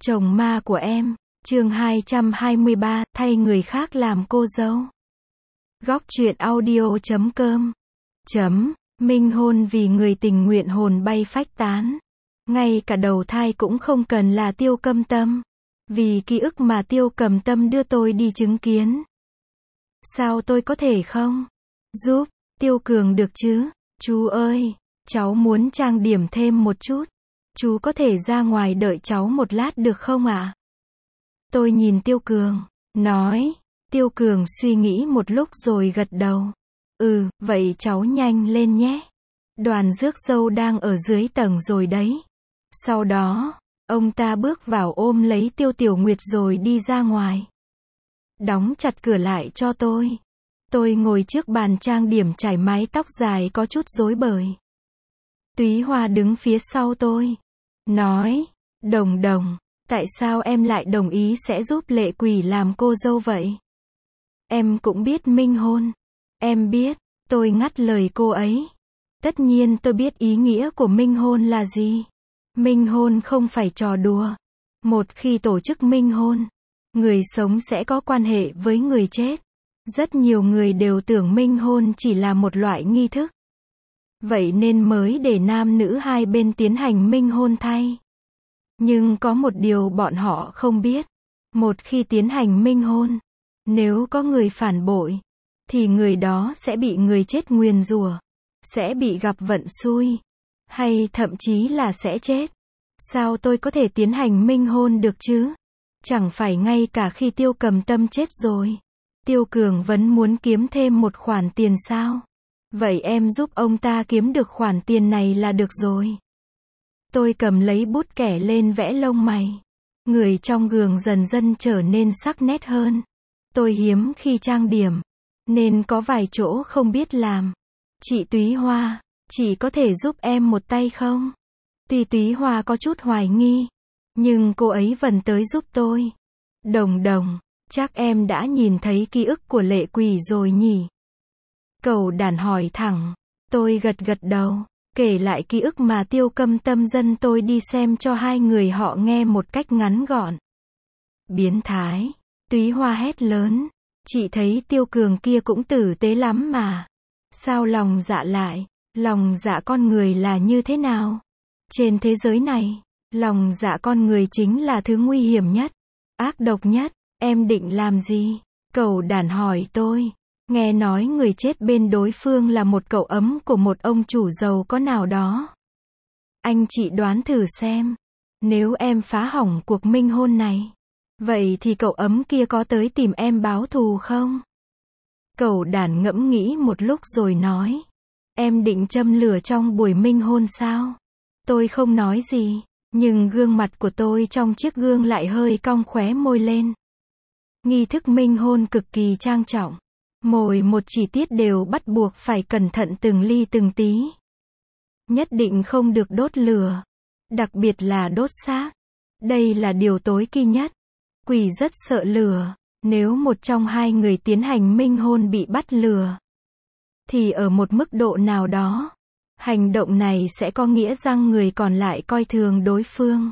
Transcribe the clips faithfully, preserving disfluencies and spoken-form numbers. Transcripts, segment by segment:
Chồng ma của em, chương hai trăm hai mươi ba, thay người khác làm cô dâu. Góc truyện audio chấm com. Chấm, minh hôn vì người tình nguyện hồn bay phách tán. Ngay cả đầu thai cũng không cần là Tiêu Câm Tâm. Vì ký ức mà Tiêu Cẩm Tâm đưa tôi đi chứng kiến. Sao tôi có thể không? Giúp, Tiêu Cường được chứ? Chú ơi, cháu muốn trang điểm thêm một chút. Chú có thể ra ngoài đợi cháu một lát được không ạ? Tôi nhìn Tiêu Cường, nói. Tiêu Cường suy nghĩ một lúc rồi gật đầu. Ừ, vậy cháu nhanh lên nhé. Đoàn rước dâu đang ở dưới tầng rồi đấy. Sau đó, ông ta bước vào ôm lấy Tiêu Tiểu Nguyệt rồi đi ra ngoài. Đóng chặt cửa lại cho tôi. Tôi ngồi trước bàn trang điểm chải mái tóc dài có chút rối bời. Túy Hoa đứng phía sau tôi. Nói, Đồng Đồng, tại sao em lại đồng ý sẽ giúp Lệ Quỷ làm cô dâu vậy? Em cũng biết minh hôn. Em biết, tôi ngắt lời cô ấy. Tất nhiên tôi biết ý nghĩa của minh hôn là gì. Minh hôn không phải trò đùa. Một khi tổ chức minh hôn, người sống sẽ có quan hệ với người chết. Rất nhiều người đều tưởng minh hôn chỉ là một loại nghi thức. Vậy nên mới để nam nữ hai bên tiến hành minh hôn thay. Nhưng có một điều bọn họ không biết. Một khi tiến hành minh hôn, nếu có người phản bội, thì người đó sẽ bị người chết nguyền rủa, sẽ bị gặp vận xui, hay thậm chí là sẽ chết. Sao tôi có thể tiến hành minh hôn được chứ? Chẳng phải ngay cả khi Tiêu Cẩm Tâm chết rồi, Tiêu Cường vẫn muốn kiếm thêm một khoản tiền sao? Vậy em giúp ông ta kiếm được khoản tiền này là được rồi. Tôi cầm lấy bút kẻ lên vẽ lông mày. Người trong gương dần dần trở nên sắc nét hơn. Tôi hiếm khi trang điểm, nên có vài chỗ không biết làm. Chị Túy Hoa, chị có thể giúp em một tay không? Tuy Túy Hoa có chút hoài nghi, nhưng cô ấy vẫn tới giúp tôi. Đồng Đồng, chắc em đã nhìn thấy ký ức của Lệ Quỷ rồi nhỉ? Cẩu đản hỏi thẳng. Tôi gật gật đầu, kể lại ký ức mà Tiêu Câm Tâm dẫn tôi đi xem cho hai người họ nghe một cách ngắn gọn. Biến thái, Túy Hoa hét lớn. Chị thấy Tiêu Cường kia cũng tử tế lắm mà. Sao lòng dạ lại? Lòng dạ con người là như thế nào? Trên thế giới này, lòng dạ con người chính là thứ nguy hiểm nhất, ác độc nhất. Em định làm gì? Cẩu đản hỏi tôi. Nghe nói người chết bên đối phương là một cậu ấm của một ông chủ giàu có nào đó. Anh chị đoán thử xem. Nếu em phá hỏng cuộc minh hôn này, vậy thì cậu ấm kia có tới tìm em báo thù không? Cẩu đản ngẫm nghĩ một lúc rồi nói. Em định châm lửa trong buổi minh hôn sao? Tôi không nói gì, nhưng gương mặt của tôi trong chiếc gương lại hơi cong khóe môi lên. Nghi thức minh hôn cực kỳ trang trọng. Mỗi một chi tiết đều bắt buộc phải cẩn thận từng ly từng tí. Nhất định không được đốt lửa. Đặc biệt là đốt xác. Đây là điều tối kỵ nhất. Quỷ rất sợ lửa. Nếu một trong hai người tiến hành minh hôn bị bắt lửa, thì ở một mức độ nào đó, hành động này sẽ có nghĩa rằng người còn lại coi thường đối phương,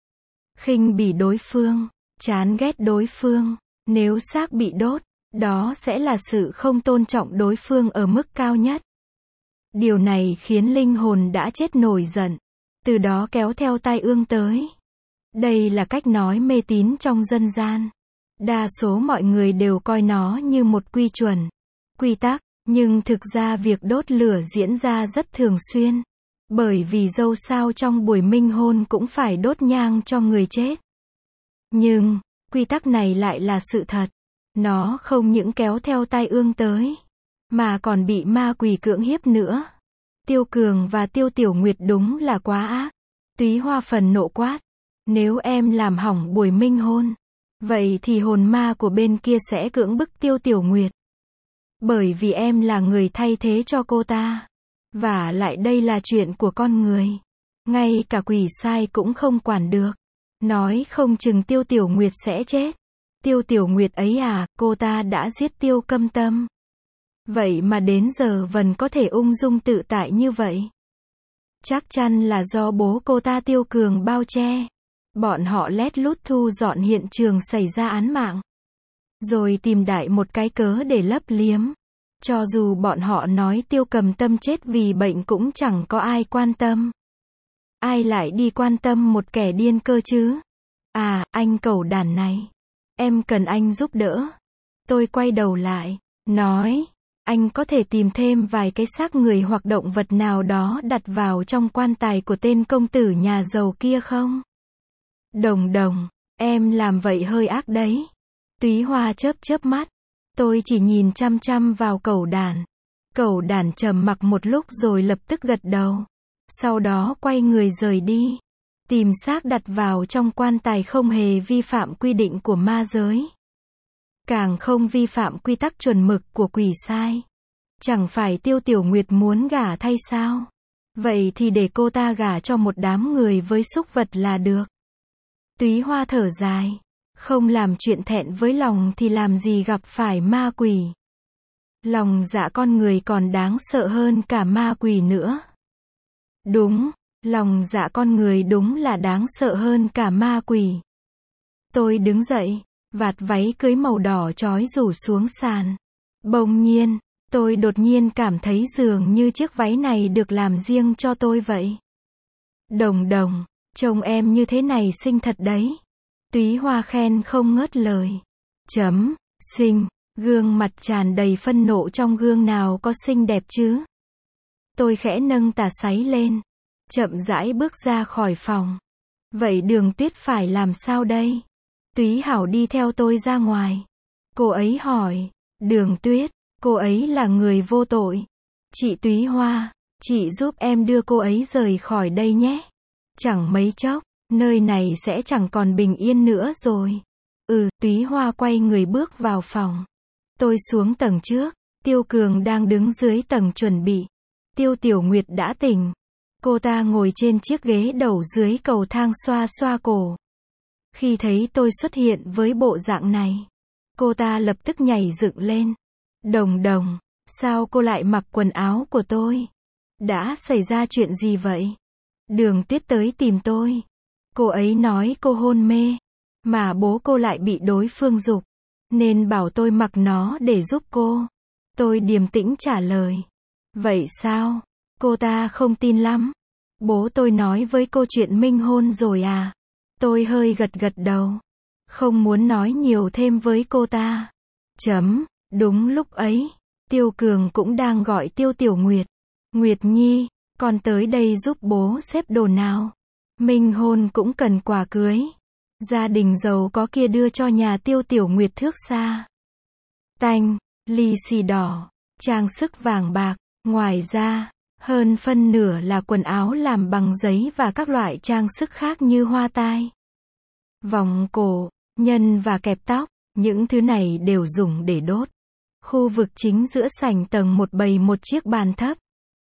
khinh bỉ đối phương, chán ghét đối phương. Nếu xác bị đốt, đó sẽ là sự không tôn trọng đối phương ở mức cao nhất. Điều này khiến linh hồn đã chết nổi giận, từ đó kéo theo tai ương tới. Đây là cách nói mê tín trong dân gian. Đa số mọi người đều coi nó như một quy chuẩn, quy tắc, nhưng thực ra việc đốt lửa diễn ra rất thường xuyên. Bởi vì dâu sao trong buổi minh hôn cũng phải đốt nhang cho người chết. Nhưng, quy tắc này lại là sự thật. Nó không những kéo theo tai ương tới, mà còn bị ma quỷ cưỡng hiếp nữa. Tiêu Cường và Tiêu Tiểu Nguyệt đúng là quá ác. Túy Hoa phần nộ quát. Nếu em làm hỏng buổi minh hôn, vậy thì hồn ma của bên kia sẽ cưỡng bức Tiêu Tiểu Nguyệt. Bởi vì em là người thay thế cho cô ta. Và lại đây là chuyện của con người. Ngay cả quỷ sai cũng không quản được. Nói không chừng Tiêu Tiểu Nguyệt sẽ chết. Tiêu Tiểu Nguyệt ấy à, cô ta đã giết Tiêu Câm Tâm. Vậy mà đến giờ vẫn có thể ung dung tự tại như vậy. Chắc chắn là do bố cô ta Tiêu Cường bao che. Bọn họ lét lút thu dọn hiện trường xảy ra án mạng. Rồi tìm đại một cái cớ để lấp liếm. Cho dù bọn họ nói Tiêu Cầm Tâm chết vì bệnh cũng chẳng có ai quan tâm. Ai lại đi quan tâm một kẻ điên cơ chứ? À, anh cẩu đàn này. Em cần anh giúp đỡ. Tôi quay đầu lại, nói, anh có thể tìm thêm vài cái xác người hoặc động vật nào đó đặt vào trong quan tài của tên công tử nhà giàu kia không? Đồng đồng, em làm vậy hơi ác đấy. Túy Hoa chớp chớp mắt. Tôi chỉ nhìn chăm chăm vào cẩu đàn. Cẩu đàn trầm mặc một lúc rồi lập tức gật đầu. Sau đó quay người rời đi. Tìm xác đặt vào trong quan tài không hề vi phạm quy định của ma giới. Càng không vi phạm quy tắc chuẩn mực của quỷ sai. Chẳng phải Tiêu Tiểu Nguyệt muốn gả thay sao? Vậy thì để cô ta gả cho một đám người với súc vật là được. Túy Hoa thở dài. Không làm chuyện thẹn với lòng thì làm gì gặp phải ma quỷ. Lòng dạ con người còn đáng sợ hơn cả ma quỷ nữa. Đúng, lòng dạ con người đúng là đáng sợ hơn cả ma quỷ. Tôi đứng dậy, vạt váy cưới màu đỏ chói rủ xuống sàn. Bỗng nhiên, tôi đột nhiên cảm thấy dường như chiếc váy này được làm riêng cho tôi vậy. Đồng đồng, trông em như thế này xinh thật đấy. Túy Hoa khen không ngớt lời. Chấm, xinh, gương mặt tràn đầy phân nộ trong gương nào có xinh đẹp chứ. Tôi khẽ nâng tà sáy lên, chậm rãi bước ra khỏi phòng. Vậy Đường Tuyết phải làm sao đây? Túy Hảo đi theo tôi ra ngoài. Cô ấy hỏi, Đường Tuyết, cô ấy là người vô tội. Chị Túy Hoa, chị giúp em đưa cô ấy rời khỏi đây nhé. Chẳng mấy chốc, nơi này sẽ chẳng còn bình yên nữa rồi. Ừ, Túy Hoa quay người bước vào phòng. Tôi xuống tầng trước, Tiêu Cường đang đứng dưới tầng chuẩn bị. Tiêu Tiểu Nguyệt đã tỉnh. Cô ta ngồi trên chiếc ghế đầu dưới cầu thang xoa xoa cổ. Khi thấy tôi xuất hiện với bộ dạng này, cô ta lập tức nhảy dựng lên. Đồng đồng, sao cô lại mặc quần áo của tôi? Đã xảy ra chuyện gì vậy? Đường Tuyết tới tìm tôi. Cô ấy nói cô hôn mê, mà bố cô lại bị đối phương giục, nên bảo tôi mặc nó để giúp cô. Tôi điềm tĩnh trả lời. Vậy sao? Cô ta không tin lắm. Bố tôi nói với cô chuyện minh hôn rồi à? Tôi hơi gật gật đầu. Không muốn nói nhiều thêm với cô ta. Chấm, đúng lúc ấy, Tiêu Cường cũng đang gọi Tiêu Tiểu Nguyệt. Nguyệt Nhi, con tới đây giúp bố xếp đồ nào. Minh hôn cũng cần quà cưới. Gia đình giàu có kia đưa cho nhà Tiêu Tiểu Nguyệt thước xa, tanh, lì xì đỏ, trang sức vàng bạc. Ngoài ra, hơn phân nửa là quần áo làm bằng giấy và các loại trang sức khác như hoa tai, vòng cổ, nhân và kẹp tóc. Những thứ này đều dùng để đốt. Khu vực chính giữa sảnh tầng một bày một chiếc bàn thấp.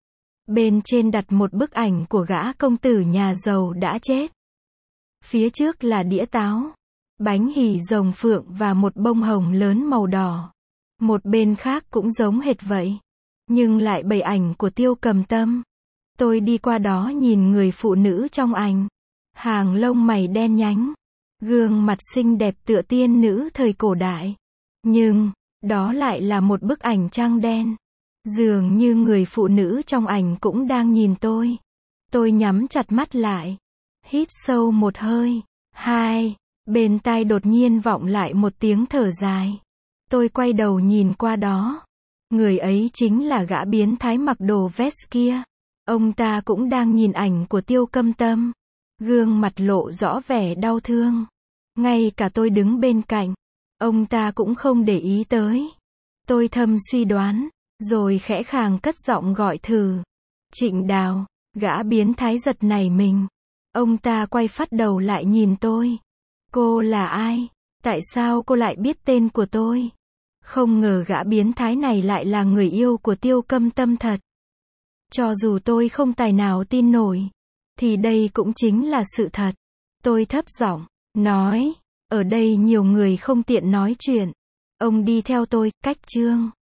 Bên trên đặt một bức ảnh của gã công tử nhà giàu đã chết. Phía trước là đĩa táo, bánh hỉ rồng phượng và một bông hồng lớn màu đỏ. Một bên khác cũng giống hệt vậy, nhưng lại bày ảnh của Tiêu Cầm Tâm. Tôi đi qua đó nhìn người phụ nữ trong ảnh. Hàng lông mày đen nhánh, gương mặt xinh đẹp tựa tiên nữ thời cổ đại. Nhưng, đó lại là một bức ảnh trắng đen. Dường như người phụ nữ trong ảnh cũng đang nhìn tôi. Tôi nhắm chặt mắt lại, hít sâu một hơi. Hai, bên tai đột nhiên vọng lại một tiếng thở dài. Tôi quay đầu nhìn qua đó. Người ấy chính là gã biến thái mặc đồ vest kia. Ông ta cũng đang nhìn ảnh của Tiêu Cầm Tâm. Gương mặt lộ rõ vẻ đau thương. Ngay cả tôi đứng bên cạnh, ông ta cũng không để ý tới. Tôi thầm suy đoán, rồi khẽ khàng cất giọng gọi thử. Trịnh Đào. Gã biến thái giật nảy mình. Ông ta quay phắt đầu lại nhìn tôi. Cô là ai? Tại sao cô lại biết tên của tôi? Không ngờ gã biến thái này lại là người yêu của Tiêu Cầm Tâm thật. Cho dù tôi không tài nào tin nổi, thì đây cũng chính là sự thật. Tôi thấp giọng nói, ở đây nhiều người không tiện nói chuyện. Ông đi theo tôi, cách chương.